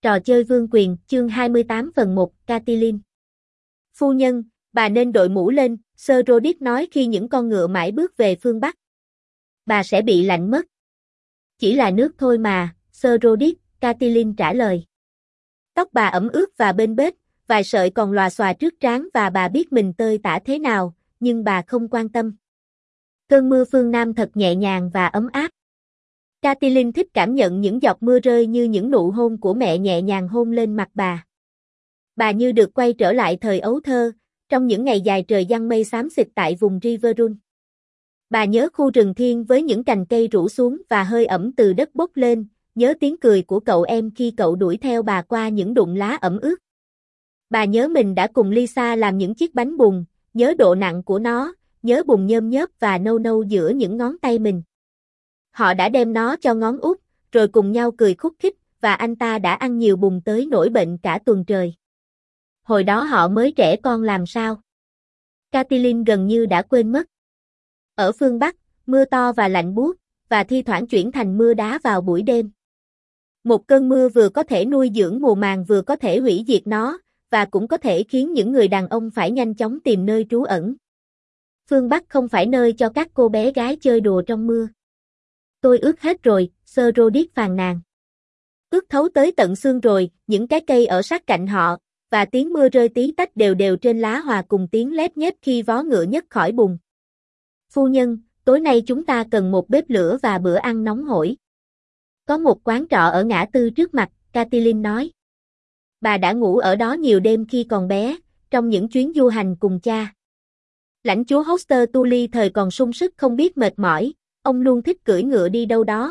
Trò chơi vương quyền, chương 28 phần 1, Catelyn. Phu nhân, bà nên đội mũ lên, Sir Rodrik nói khi những con ngựa mãi bước về phương Bắc. Bà sẽ bị lạnh mất. Chỉ là nước thôi mà, Sir Rodrik, Catelyn trả lời. Tóc bà ẩm ướt và bênh bết, vài sợi còn lòa xòa trước trán và bà biết mình tơi tả thế nào, nhưng bà không quan tâm. Cơn mưa phương Nam thật nhẹ nhàng và ấm áp. Catelyn thích cảm nhận những giọt mưa rơi như những nụ hôn của mẹ nhẹ nhàng hôn lên mặt bà. Bà như được quay trở lại thời ấu thơ, trong những ngày dài trời giăng mây xám xịt tại vùng Riverrun. Bà nhớ khu rừng thiên với những cành cây rủ xuống và hơi ẩm từ đất bốc lên, nhớ tiếng cười của cậu em khi cậu đuổi theo bà qua những đụng lá ẩm ướt. Bà nhớ mình đã cùng Lysa làm những chiếc bánh bùn, nhớ độ nặng của nó, nhớ bùn nhơm nhớp và nâu nâu giữa những ngón tay mình. Họ đã đem nó cho ngón út, rồi cùng nhau cười khúc khích, và anh ta đã ăn nhiều bùn tới nỗi bệnh cả tuần trời. Hồi đó họ mới trẻ con làm sao? Catelyn gần như đã quên mất. Ở phương Bắc, mưa to và lạnh buốt, và thi thoảng chuyển thành mưa đá vào buổi đêm. Một cơn mưa vừa có thể nuôi dưỡng mùa màng vừa có thể hủy diệt nó, và cũng có thể khiến những người đàn ông phải nhanh chóng tìm nơi trú ẩn. Phương Bắc không phải nơi cho các cô bé gái chơi đùa trong mưa. Tôi ướt hết rồi, Sir Rodrik phàn nàn. Ướt thấu tới tận xương rồi, những cái cây ở sát cạnh họ, và tiếng mưa rơi tí tách đều đều trên lá hòa cùng tiếng lép nhép khi vó ngựa nhấc khỏi bùn. Phu nhân, tối nay chúng ta cần một bếp lửa và bữa ăn nóng hổi. Có một quán trọ ở ngã tư trước mặt, Catelyn nói. Bà đã ngủ ở đó nhiều đêm khi còn bé, trong những chuyến du hành cùng cha. Lãnh chúa Hoster Tully thời còn sung sức không biết mệt mỏi, ông luôn thích cưỡi ngựa đi đâu đó.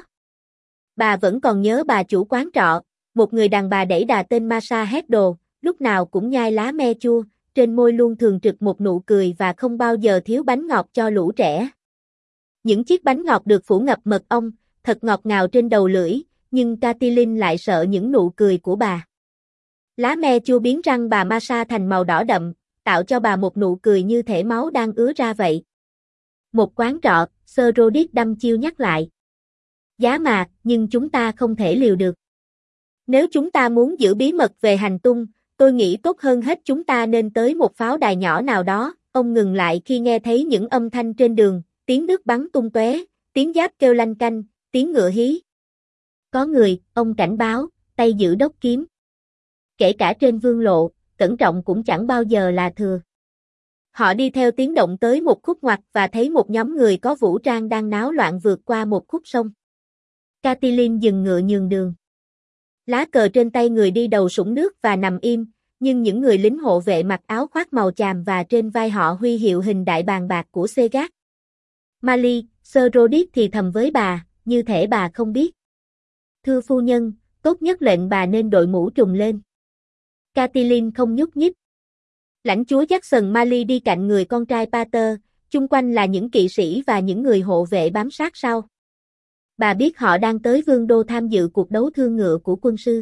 Bà vẫn còn nhớ bà chủ quán trọ, một người đàn bà đẩy đà tên Masha Heddle, lúc nào cũng nhai lá me chua, trên môi luôn thường trực một nụ cười và không bao giờ thiếu bánh ngọt cho lũ trẻ. Những chiếc bánh ngọt được phủ ngập mật ong, thật ngọt ngào trên đầu lưỡi, nhưng Catelyn lại sợ những nụ cười của bà. Lá me chua biến răng bà Masha thành màu đỏ đậm, tạo cho bà một nụ cười như thể máu đang ứa ra vậy. Một quán trọ, Sir Rodrik đăm chiêu nhắc lại. Giá mà, nhưng chúng ta không thể liều được. Nếu chúng ta muốn giữ bí mật về hành tung, tôi nghĩ tốt hơn hết chúng ta nên tới một pháo đài nhỏ nào đó. Ông ngừng lại khi nghe thấy những âm thanh trên đường, tiếng nước bắn tung tóe, tiếng giáp kêu lanh canh, tiếng ngựa hí. Có người, ông cảnh báo, tay giữ đốc kiếm. Kể cả trên vương lộ, cẩn trọng cũng chẳng bao giờ là thừa. Họ đi theo tiếng động tới một khúc ngoặt và thấy một nhóm người có vũ trang đang náo loạn vượt qua một khúc sông. Catelyn dừng ngựa nhường đường. Lá cờ trên tay người đi đầu sũng nước và nằm im, nhưng những người lính hộ vệ mặc áo khoác màu chàm và trên vai họ huy hiệu hình đại bàng bạc của Segat. Marley, Sir Rodrik thì thầm với bà, như thể bà không biết. Thưa phu nhân, tốt nhất lệnh bà nên đội mũ trùm lên. Catelyn không nhúc nhích. Lãnh chúa Jackson Marley đi cạnh người con trai Pater, chung quanh là những kỵ sĩ và những người hộ vệ bám sát sau. Bà biết họ đang tới vương đô tham dự cuộc đấu thương ngựa của quân sư.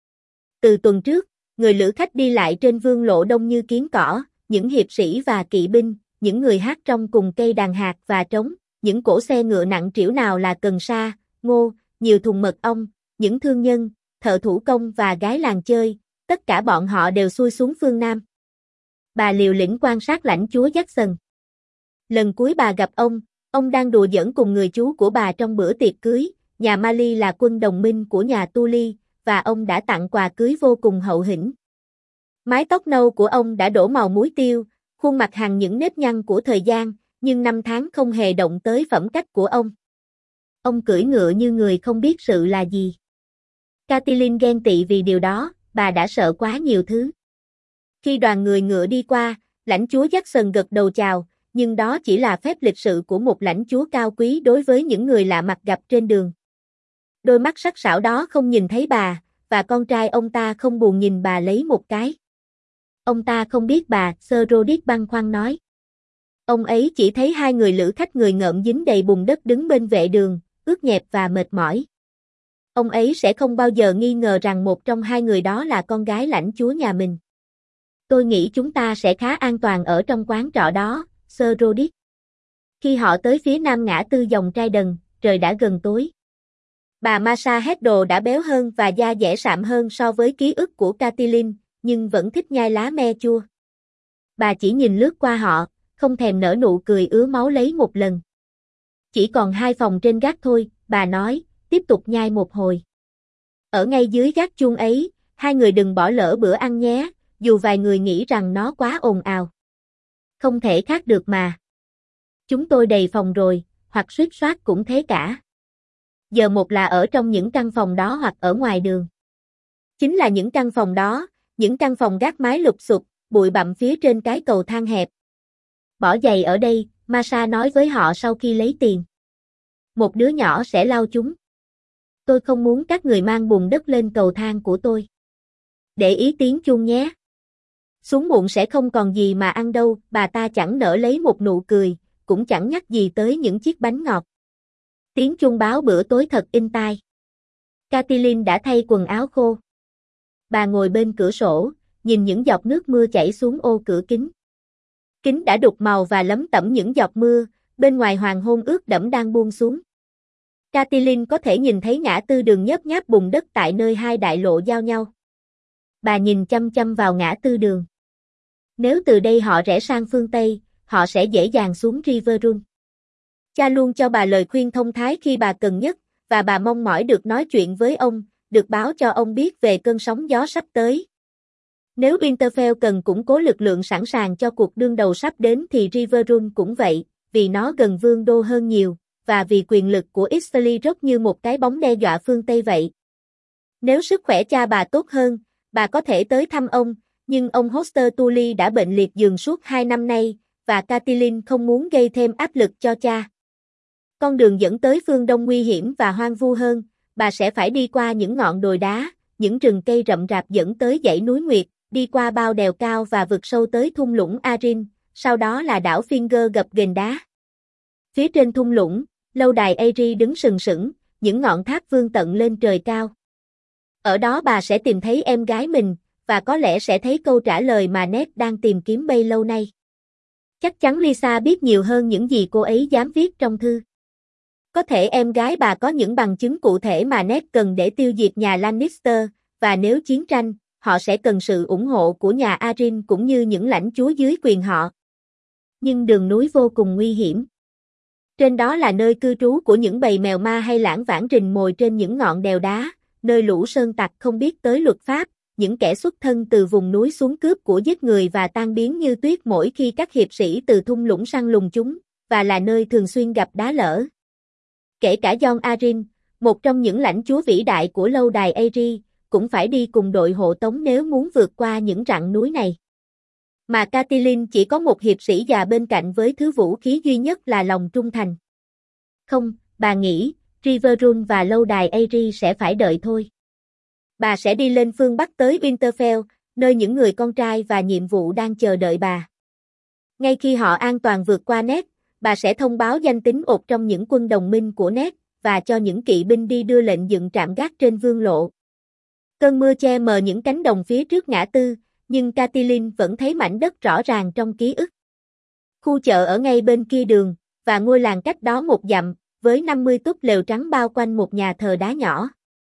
Từ tuần trước, người lữ khách đi lại trên vương lộ đông như kiến cỏ, những hiệp sĩ và kỵ binh, những người hát trong cùng cây đàn hạt và trống, những cỗ xe ngựa nặng trĩu nào là cần sa, ngô, nhiều thùng mật ong, những thương nhân, thợ thủ công và gái làng chơi, tất cả bọn họ đều xuôi xuống phương Nam. Bà liều lĩnh quan sát lãnh chúa Jackson. Lần cuối bà gặp ông đang đùa giỡn cùng người chú của bà trong bữa tiệc cưới, nhà Marley là quân đồng minh của nhà Tully, và ông đã tặng quà cưới vô cùng hậu hĩnh. Mái tóc nâu của ông đã đổ màu muối tiêu, khuôn mặt hằn những nếp nhăn của thời gian, nhưng năm tháng không hề động tới phẩm cách của ông. Ông cưỡi ngựa như người không biết sự là gì. Catelyn ghen tị vì điều đó, bà đã sợ quá nhiều thứ. Khi đoàn người ngựa đi qua, lãnh chúa Jackson gật đầu chào, nhưng đó chỉ là phép lịch sự của một lãnh chúa cao quý đối với những người lạ mặt gặp trên đường. Đôi mắt sắc sảo đó không nhìn thấy bà, và con trai ông ta không buồn nhìn bà lấy một cái. Ông ta không biết bà, Sir Rodrik băn khoăn nói. Ông ấy chỉ thấy hai người lữ khách người ngợm dính đầy bùn đất đứng bên vệ đường, ướt nhẹp và mệt mỏi. Ông ấy sẽ không bao giờ nghi ngờ rằng một trong hai người đó là con gái lãnh chúa nhà mình. Tôi nghĩ chúng ta sẽ khá an toàn ở trong quán trọ đó, Sir Rodrik. Khi họ tới phía nam ngã tư dòng Trai Đần, trời đã gần tối. Bà Masha Heddle đã béo hơn và da dẻ sạm hơn so với ký ức của Catelyn, nhưng vẫn thích nhai lá me chua. Bà chỉ nhìn lướt qua họ, không thèm nở nụ cười ứa máu lấy một lần. Chỉ còn 2 phòng trên gác thôi, bà nói, tiếp tục nhai một hồi. Ở ngay dưới gác chuông ấy, 2 người đừng bỏ lỡ bữa ăn nhé, dù vài người nghĩ rằng nó quá ồn ào. Không thể khác được mà. Chúng tôi đầy phòng rồi, hoặc suýt soát cũng thế cả. Giờ một là ở trong những căn phòng đó hoặc ở ngoài đường. Chính là những căn phòng đó, những căn phòng gác mái lụp xụp, bụi bặm phía trên cái cầu thang hẹp. Bỏ giày ở đây, Masha nói với họ sau khi lấy tiền. Một đứa nhỏ sẽ lau chúng. Tôi không muốn các người mang bùn đất lên cầu thang của tôi. Để ý tiếng chuông nhé. Xuống muộn sẽ không còn gì mà ăn đâu, bà ta chẳng nỡ lấy một nụ cười, cũng chẳng nhắc gì tới những chiếc bánh ngọt. Tiếng chuông báo bữa tối thật inh tai. Catelyn đã thay quần áo khô. Bà ngồi bên cửa sổ, nhìn những giọt nước mưa chảy xuống ô cửa kính. Kính đã đục màu và lấm tẩm những giọt mưa, bên ngoài hoàng hôn ướt đẫm đang buông xuống. Catelyn có thể nhìn thấy ngã tư đường nhấp nháp bùn đất tại nơi 2 đại lộ giao nhau. Bà nhìn chăm chăm vào ngã tư đường. Nếu từ đây họ rẽ sang phương Tây, họ sẽ dễ dàng xuống River Run. Cha luôn cho bà lời khuyên thông thái khi bà cần nhất, và bà mong mỏi được nói chuyện với ông, được báo cho ông biết về cơn sóng gió sắp tới. Nếu Winterfell cần củng cố lực lượng sẵn sàng cho cuộc đương đầu sắp đến thì River Run cũng vậy, vì nó gần vương đô hơn nhiều, và vì quyền lực của Easterly Rock như một cái bóng đe dọa phương Tây vậy. Nếu sức khỏe cha bà tốt hơn, bà có thể tới thăm ông, nhưng ông Hoster Tully đã bệnh liệt giường suốt 2 năm nay, và Catelyn không muốn gây thêm áp lực cho cha. Con đường dẫn tới phương Đông nguy hiểm và hoang vu hơn, bà sẽ phải đi qua những ngọn đồi đá, những rừng cây rậm rạp dẫn tới dãy núi Nguyệt, đi qua bao đèo cao và vượt sâu tới thung lũng Arryn, sau đó là đảo Finger gập ghềnh đá. Phía trên thung lũng, lâu đài Aery đứng sừng sững, những ngọn tháp vươn tận lên trời cao. Ở đó bà sẽ tìm thấy em gái mình, và có lẽ sẽ thấy câu trả lời mà Ned đang tìm kiếm bấy lâu nay. Chắc chắn Lysa biết nhiều hơn những gì cô ấy dám viết trong thư. Có thể em gái bà có những bằng chứng cụ thể mà Ned cần để tiêu diệt nhà Lannister, và nếu chiến tranh, họ sẽ cần sự ủng hộ của nhà Arryn cũng như những lãnh chúa dưới quyền họ. Nhưng đường núi vô cùng nguy hiểm. Trên đó là nơi cư trú của những bầy mèo ma hay lãng vãng rình mồi trên những ngọn đèo đá, nơi lũ sơn tặc không biết tới luật pháp, những kẻ xuất thân từ vùng núi xuống cướp của giết người và tan biến như tuyết mỗi khi các hiệp sĩ từ thung lũng săn lùng chúng, và là nơi thường xuyên gặp đá lở. Kể cả Jon Arryn, một trong những lãnh chúa vĩ đại của lâu đài Aery, cũng phải đi cùng đội hộ tống nếu muốn vượt qua những rặng núi này. Mà Catelyn chỉ có một hiệp sĩ già bên cạnh với thứ vũ khí duy nhất là lòng trung thành. Không, bà nghĩ, River Run và lâu đài Aery sẽ phải đợi thôi. Bà sẽ đi lên phương Bắc tới Winterfell, nơi những người con trai và nhiệm vụ đang chờ đợi bà. Ngay khi họ an toàn vượt qua Ned, bà sẽ thông báo danh tính một trong những quân đồng minh của Ned, và cho những kỵ binh đi đưa lệnh dựng trạm gác trên vương lộ. Cơn mưa che mờ những cánh đồng phía trước ngã tư, nhưng Catelyn vẫn thấy mảnh đất rõ ràng trong ký ức. Khu chợ ở ngay bên kia đường, và ngôi làng cách đó 1 dặm, với 50 túp lều trắng bao quanh một nhà thờ đá nhỏ.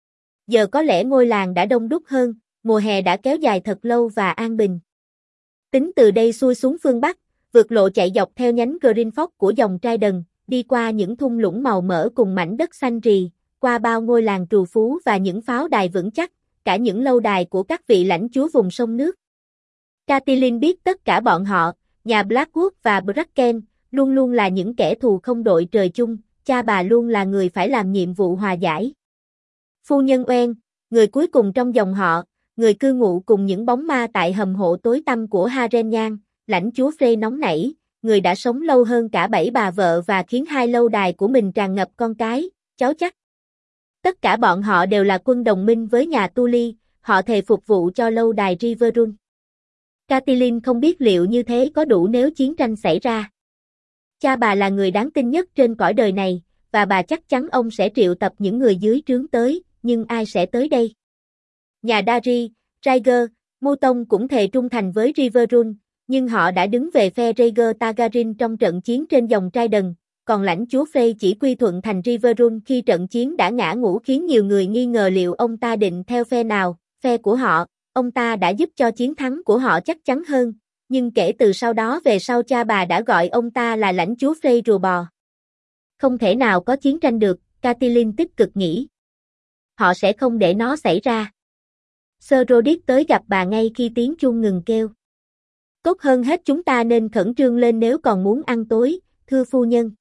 Giờ có lẽ ngôi làng đã đông đúc hơn, mùa hè đã kéo dài thật lâu và an bình. Tính từ đây xuôi xuống phương Bắc, vượt lộ chạy dọc theo nhánh Greenford của dòng Trident, đi qua những thung lũng màu mỡ cùng mảnh đất xanh rì, qua bao ngôi làng trù phú và những pháo đài vững chắc, cả những lâu đài của các vị lãnh chúa vùng sông nước. Catelyn biết tất cả bọn họ, nhà Blackwood và Bracken, luôn luôn là những kẻ thù không đội trời chung, cha bà luôn là người phải làm nhiệm vụ hòa giải. Phu nhân Oen, người cuối cùng trong dòng họ, người cư ngụ cùng những bóng ma tại hầm hộ tối tăm của Harenyan, lãnh chúa Frey nóng nảy, người đã sống lâu hơn cả 7 bà vợ và khiến 2 lâu đài của mình tràn ngập con cái, cháu chắc. Tất cả bọn họ đều là quân đồng minh với nhà Tully, họ thề phục vụ cho lâu đài River Run. Catelyn không biết liệu như thế có đủ nếu chiến tranh xảy ra. Cha bà là người đáng tin nhất trên cõi đời này, và bà chắc chắn ông sẽ triệu tập những người dưới trướng tới, nhưng ai sẽ tới đây? Nhà Darry, Rhaegar, Mouton cũng thề trung thành với River Run, nhưng họ đã đứng về phe Rhaegar Targaryen trong trận chiến trên dòng Trident, còn lãnh chúa Frey chỉ quy thuận thành Riverrun khi trận chiến đã ngã ngũ khiến nhiều người nghi ngờ liệu ông ta định theo phe nào, phe của họ, ông ta đã giúp cho chiến thắng của họ chắc chắn hơn, nhưng kể từ sau đó về sau cha bà đã gọi ông ta là lãnh chúa Frey rùa bò. Không thể nào có chiến tranh được, Catelyn tích cực nghĩ. Họ sẽ không để nó xảy ra. Sir Rodrik tới gặp bà ngay khi tiếng chuông ngừng kêu. Tốt hơn hết chúng ta nên khẩn trương lên nếu còn muốn ăn tối, thưa phu nhân.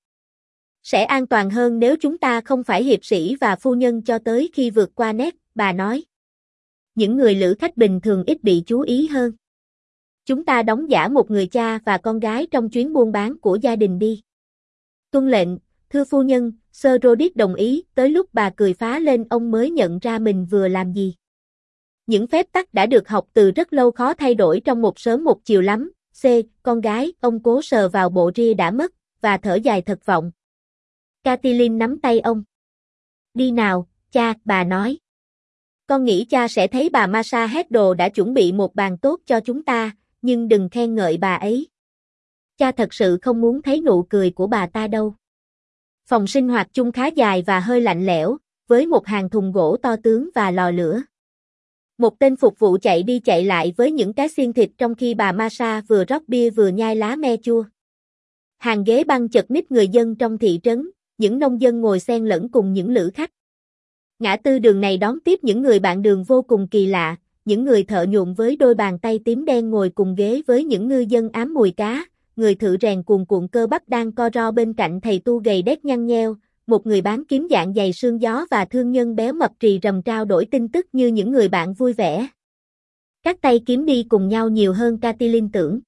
Sẽ an toàn hơn nếu chúng ta không phải hiệp sĩ và phu nhân cho tới khi vượt qua Ned, bà nói. Những người lữ khách bình thường ít bị chú ý hơn. Chúng ta đóng giả một người cha và con gái trong chuyến buôn bán của gia đình đi. Tuân lệnh, thưa phu nhân, Sir Rodrik đồng ý, tới lúc bà cười phá lên ông mới nhận ra mình vừa làm gì. Những phép tắc đã được học từ rất lâu khó thay đổi trong một sớm một chiều lắm. Con gái, ông cố sờ vào bộ ria đã mất, và thở dài thật vọng. Catelyn nắm tay ông. Đi nào, cha, bà nói. Con nghĩ cha sẽ thấy bà Masa Heddo đã chuẩn bị một bàn tốt cho chúng ta, nhưng đừng khen ngợi bà ấy. Cha thật sự không muốn thấy nụ cười của bà ta đâu. Phòng sinh hoạt chung khá dài và hơi lạnh lẽo, với một hàng thùng gỗ to tướng và lò lửa. Một tên phục vụ chạy đi chạy lại với những cái xiên thịt trong khi bà Masa vừa rót bia vừa nhai lá me chua. Hàng ghế băng chật ních người dân trong thị trấn, những nông dân ngồi xen lẫn cùng những lữ khách. Ngã tư đường này đón tiếp những người bạn đường vô cùng kỳ lạ, những người thợ nhuộm với đôi bàn tay tím đen ngồi cùng ghế với những ngư dân ám mùi cá, người thợ rèn cuồn cuộn cơ bắp đang co ro bên cạnh thầy tu gầy đét nhăn nheo, một người bán kiếm dạng dày sương gió và thương nhân béo mập trì rầm trao đổi tin tức như những người bạn vui vẻ. Các tay kiếm đi cùng nhau nhiều hơn Catelyn tưởng.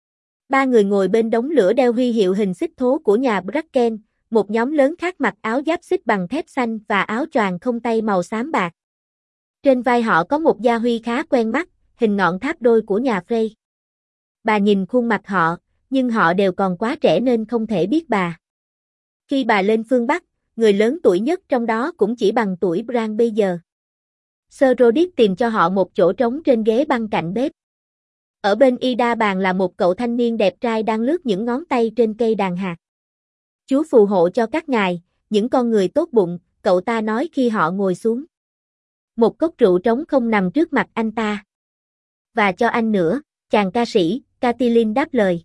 Ba người ngồi bên đống lửa đeo huy hiệu hình xích thố của nhà Bracken, một nhóm lớn khác mặc áo giáp xích bằng thép xanh và áo choàng không tay màu xám bạc. Trên vai họ có một gia huy khá quen mắt, hình ngọn tháp đôi của nhà Frey. Bà nhìn khuôn mặt họ, nhưng họ đều còn quá trẻ nên không thể biết bà. Khi bà lên phương Bắc, người lớn tuổi nhất trong đó cũng chỉ bằng tuổi Bran bây giờ. Sir Rodrik tìm cho họ một chỗ trống trên ghế băng cạnh bếp. Ở bên y đa bàn là một cậu thanh niên đẹp trai đang lướt những ngón tay trên cây đàn hạt. Chúa phù hộ cho các ngài, những con người tốt bụng, cậu ta nói khi họ ngồi xuống. Một cốc rượu trống không nằm trước mặt anh ta. Và cho anh nữa, chàng ca sĩ, Catelyn đáp lời.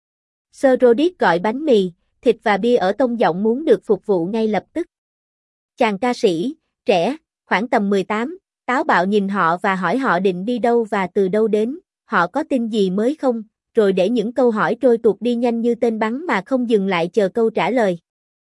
Sir Rodrik gọi bánh mì, thịt và bia ở tông giọng muốn được phục vụ ngay lập tức. Chàng ca sĩ, trẻ, khoảng tầm 18, táo bạo nhìn họ và hỏi họ định đi đâu và từ đâu đến, họ có tin gì mới không, rồi để những câu hỏi trôi tuột đi nhanh như tên bắn mà không dừng lại chờ câu trả lời.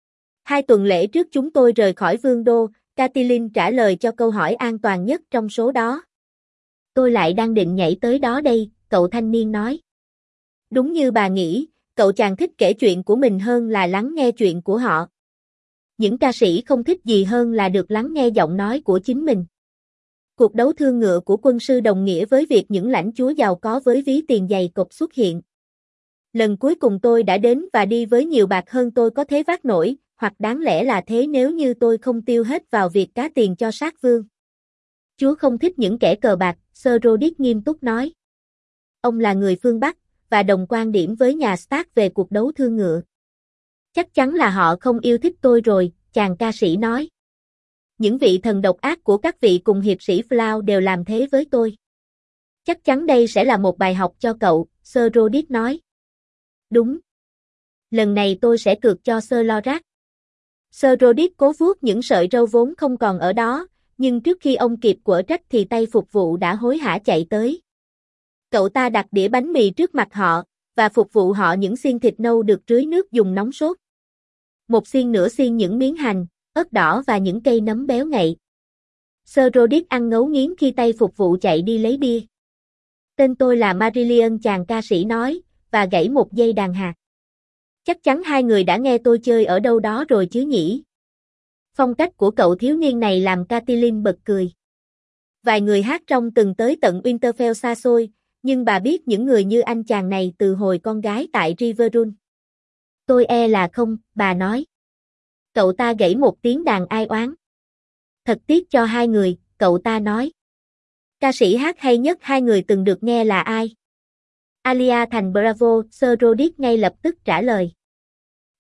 2 tuần lễ trước chúng tôi rời khỏi Vương đô, Catelyn trả lời cho câu hỏi an toàn nhất trong số đó. Tôi lại đang định nhảy tới đó đây, cậu thanh niên nói. Đúng như bà nghĩ, cậu chàng thích kể chuyện của mình hơn là lắng nghe chuyện của họ. Những ca sĩ không thích gì hơn là được lắng nghe giọng nói của chính mình. Cuộc đấu thương ngựa của quân sư đồng nghĩa với việc những lãnh chúa giàu có với ví tiền dày cộp xuất hiện. Lần cuối cùng tôi đã đến và đi với nhiều bạc hơn tôi có thể vác nổi, hoặc đáng lẽ là thế nếu như tôi không tiêu hết vào việc cá tiền cho sát vương. Chúa không thích những kẻ cờ bạc, Sir Rodrik nghiêm túc nói. Ông là người phương Bắc, và đồng quan điểm với nhà Stark về cuộc đấu thương ngựa. Chắc chắn là họ không yêu thích tôi rồi, chàng ca sĩ nói. Những vị thần độc ác của các vị cùng hiệp sĩ Flow đều làm thế với tôi. Chắc chắn đây sẽ là một bài học cho cậu, Sir Rodrik nói. Đúng. Lần này tôi sẽ cược cho Sir Lorak. Sir Rodrik cố vuốt những sợi râu vốn không còn ở đó, nhưng trước khi ông kịp quở trách thì tay phục vụ đã hối hả chạy tới. Cậu ta đặt đĩa bánh mì trước mặt họ, và phục vụ họ những xiên thịt nâu được rưới nước dùng nóng sốt. Một xiên nửa xiên những miếng hành, ớt đỏ và những cây nấm béo ngậy. Sir Rodrik ăn ngấu nghiến khi tay phục vụ chạy đi lấy bia. Tên tôi là Marillion, chàng ca sĩ nói, và gãy một dây đàn hạt. Chắc chắn hai người đã nghe tôi chơi ở đâu đó rồi chứ nhỉ? Phong cách của cậu thiếu niên này làm Catelyn bật cười. Vài người hát trong từng tới tận Winterfell xa xôi, nhưng bà biết những người như anh chàng này từ hồi con gái tại Riverrun. Tôi e là không, bà nói. Cậu ta gãy một tiếng đàn ai oán. Thật tiếc cho hai người, cậu ta nói. Ca sĩ hát hay nhất hai người từng được nghe là ai? Alia thành Bravo, Sir Rodrik ngay lập tức trả lời.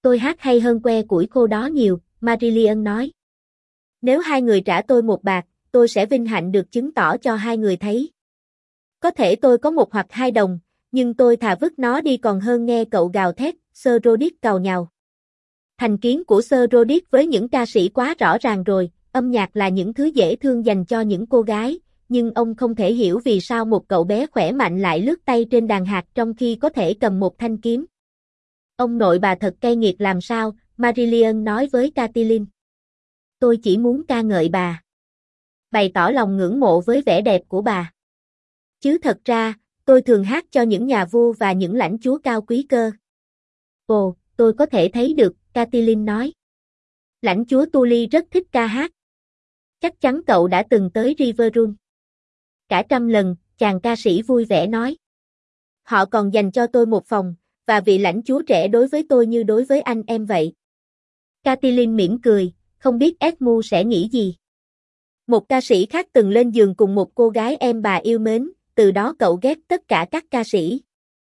Tôi hát hay hơn que củi khô đó nhiều, Marillion nói. Nếu hai người trả tôi 1 bạc, tôi sẽ vinh hạnh được chứng tỏ cho hai người thấy. Có thể tôi có 1 hoặc 2 đồng, nhưng tôi thà vứt nó đi còn hơn nghe cậu gào thét, Sir Rodick càu nhàu. Thành kiến của Sir Rodick với những ca sĩ quá rõ ràng rồi, âm nhạc là những thứ dễ thương dành cho những cô gái, nhưng ông không thể hiểu vì sao một cậu bé khỏe mạnh lại lướt tay trên đàn hạt trong khi có thể cầm một thanh kiếm. Ông nội bà thật cay nghiệt làm sao, Marillion nói với Catelyn. Tôi chỉ muốn ca ngợi bà. Bày tỏ lòng ngưỡng mộ với vẻ đẹp của bà. Chứ thật ra, tôi thường hát cho những nhà vua và những lãnh chúa cao quý cơ. Ồ, tôi có thể thấy được, Catelyn nói. Lãnh chúa Tully rất thích ca hát. Chắc chắn cậu đã từng tới Riverrun. Cả 100 lần, chàng ca sĩ vui vẻ nói. Họ còn dành cho tôi 1 phòng, và vị lãnh chúa trẻ đối với tôi như đối với anh em vậy. Catelyn mỉm cười, không biết Edmund sẽ nghĩ gì. Một ca sĩ khác từng lên giường cùng một cô gái em bà yêu mến, từ đó cậu ghét tất cả các ca sĩ.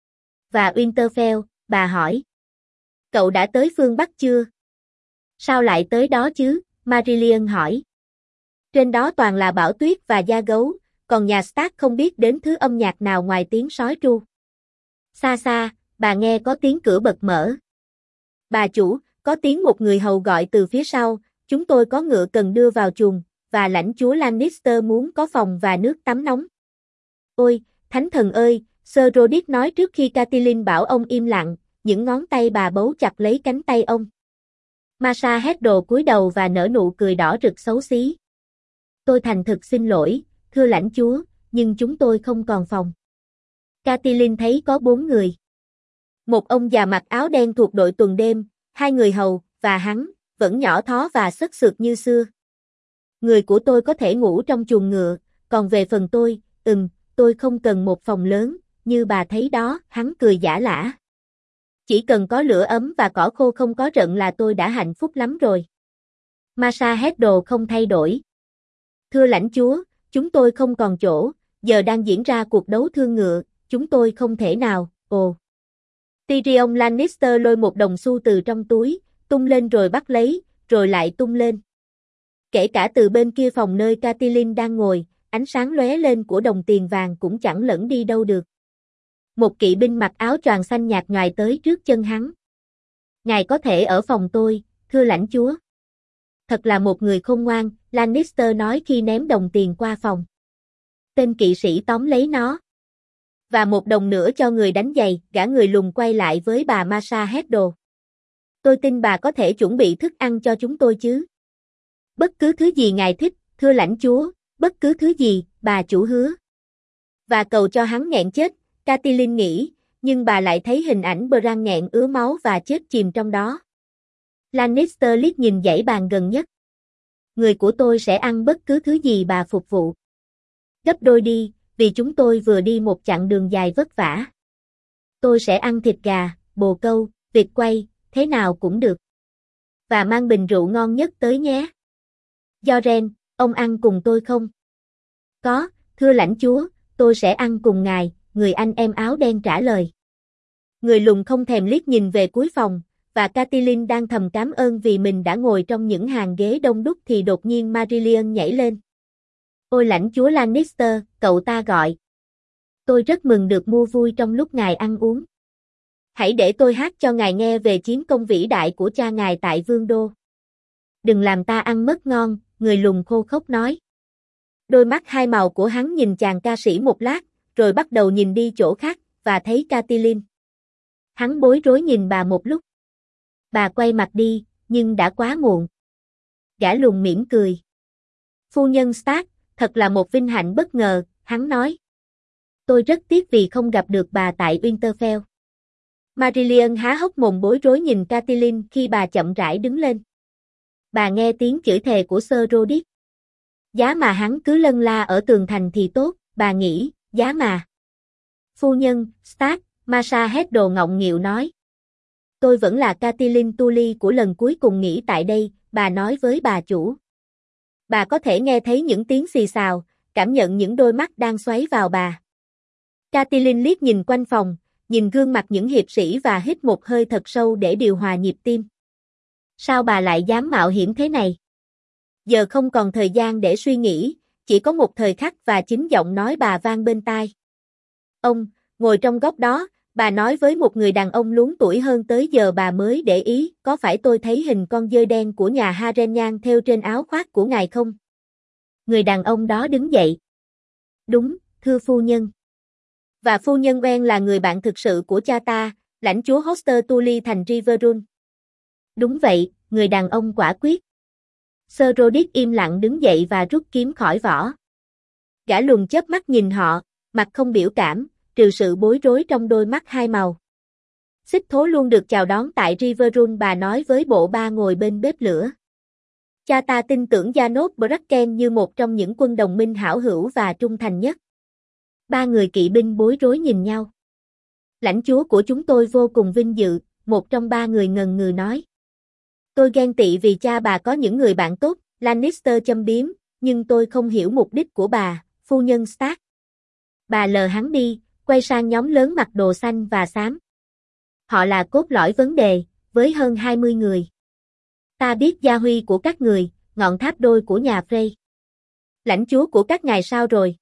Và Winterfell, bà hỏi. Cậu đã tới phương Bắc chưa? Sao lại tới đó chứ? Marillion hỏi. Trên đó toàn là bão tuyết và da gấu, còn nhà Stark không biết đến thứ âm nhạc nào ngoài tiếng sói tru. Xa xa, bà nghe có tiếng cửa bật mở. Bà chủ, có tiếng một người hầu gọi từ phía sau, chúng tôi có ngựa cần đưa vào chuồng, và lãnh chúa Lannister muốn có phòng và nước tắm nóng. Ôi, thánh thần ơi, Sir Rodick nói trước khi Catelyn bảo ông im lặng, những ngón tay bà bấu chặt lấy cánh tay ông. Masha Heddle cúi đầu và nở nụ cười đỏ rực xấu xí. Tôi thành thực xin lỗi, thưa lãnh chúa, nhưng chúng tôi không còn phòng. Catelyn thấy có 4 người. Một ông già mặc áo đen thuộc đội tuần đêm, 2 người hầu, và hắn, vẫn nhỏ thó và xất xược như xưa. Người của tôi có thể ngủ trong chuồng ngựa, còn về phần tôi, tôi không cần một phòng lớn, như bà thấy đó, hắn cười giả lả. Chỉ cần có lửa ấm và cỏ khô không có rận là tôi đã hạnh phúc lắm rồi. Masha Heddle không thay đổi. Thưa lãnh chúa, chúng tôi không còn chỗ, giờ đang diễn ra cuộc đấu thương ngựa, chúng tôi không thể nào, Tyrion Lannister lôi 1 đồng xu từ trong túi, tung lên rồi bắt lấy, rồi lại tung lên. Kể cả từ bên kia phòng nơi Catelyn đang ngồi, ánh sáng lóe lên của đồng tiền vàng cũng chẳng lẫn đi đâu được. Một kỵ binh mặc áo choàng xanh nhạt nhoài tới trước chân hắn. Ngài có thể ở phòng tôi, thưa lãnh chúa. Thật là một người khôn ngoan, Lannister nói khi ném đồng tiền qua phòng. Tên kỵ sĩ tóm lấy nó. Và 1 đồng nữa cho người đánh giày, gã người lùn quay lại với bà Masha Heddle. Tôi tin bà có thể chuẩn bị thức ăn cho chúng tôi chứ. Bất cứ thứ gì ngài thích, thưa lãnh chúa, bất cứ thứ gì, bà chủ hứa. Và cầu cho hắn nghẹn chết, Catelyn nghĩ, nhưng bà lại thấy hình ảnh Bran nghẹn ứa máu và chết chìm trong đó. Lannister liếc nhìn dãy bàn gần nhất. Người của tôi sẽ ăn bất cứ thứ gì bà phục vụ. Gấp đôi đi, vì chúng tôi vừa đi một chặng đường dài vất vả. Tôi sẽ ăn thịt gà, bồ câu, vịt quay, thế nào cũng được. Và mang bình rượu ngon nhất tới nhé. Joren, ông ăn cùng tôi không? Có, thưa lãnh chúa, tôi sẽ ăn cùng ngài, người anh em áo đen trả lời. Người lùn không thèm liếc nhìn về cuối phòng, và Catelyn đang thầm cảm ơn vì mình đã ngồi trong những hàng ghế đông đúc thì đột nhiên Marillion nhảy lên. Ôi lãnh chúa Lannister, cậu ta gọi. Tôi rất mừng được mua vui trong lúc ngài ăn uống. Hãy để tôi hát cho ngài nghe về chiến công vĩ đại của cha ngài tại Vương Đô. Đừng làm ta ăn mất ngon, người lùn khô khốc nói. Đôi mắt hai màu của hắn nhìn chàng ca sĩ một lát, rồi bắt đầu nhìn đi chỗ khác, và thấy Catelyn. Hắn bối rối nhìn bà một lúc. Bà quay mặt đi, nhưng đã quá muộn. Gã lùn mỉm cười. Phu nhân Stark, thật là một vinh hạnh bất ngờ, hắn nói. Tôi rất tiếc vì không gặp được bà tại Winterfell. Marillion há hốc mồm bối rối nhìn Catelyn khi bà chậm rãi đứng lên. Bà nghe tiếng chửi thề của Sir Rodick. Giá mà hắn cứ lân la ở tường thành thì tốt, bà nghĩ, giá mà. Phu nhân, Stark, Masha Heddle ngọng nghịu nói. Tôi vẫn là Catelyn Tully của lần cuối cùng nghỉ tại đây, bà nói với bà chủ. Bà có thể nghe thấy những tiếng xì xào, cảm nhận những đôi mắt đang xoáy vào bà. Catelyn liếc nhìn quanh phòng, nhìn gương mặt những hiệp sĩ và hít một hơi thật sâu để điều hòa nhịp tim. Sao bà lại dám mạo hiểm thế này? Giờ không còn thời gian để suy nghĩ, chỉ có một thời khắc và chính giọng nói bà vang bên tai. Ông, ngồi trong góc đó, bà nói với một người đàn ông luống tuổi hơn tới giờ bà mới để ý, có phải tôi thấy hình con dơi đen của nhà Harenyan thêu trên áo khoác của ngài không? Người đàn ông đó đứng dậy. Đúng, thưa phu nhân. Và phu nhân Oen là người bạn thực sự của cha ta, lãnh chúa Hoster Tully thành Riverrun. Đúng vậy, người đàn ông quả quyết. Sir Rodick im lặng đứng dậy và rút kiếm khỏi vỏ. Gã lùn chớp mắt nhìn họ, mặt không biểu cảm, trừ sự bối rối trong đôi mắt hai màu. Xích Thố luôn được chào đón tại Riverrun, bà nói với bộ ba ngồi bên bếp lửa. Cha ta tin tưởng Janos Bracken như một trong những quân đồng minh hảo hữu và trung thành nhất. Ba người kỵ binh bối rối nhìn nhau. Lãnh chúa của chúng tôi vô cùng vinh dự, một trong ba người ngần ngừ nói. Tôi ghen tị vì cha bà có những người bạn tốt, Lannister châm biếm, nhưng tôi không hiểu mục đích của bà, phu nhân Stark. Bà lờ hắn đi, quay sang nhóm lớn mặc đồ xanh và xám. Họ là cốt lõi vấn đề, với hơn 20 người. Ta biết gia huy của các người, ngọn tháp đôi của nhà Frey. Lãnh chúa của các ngài sao rồi?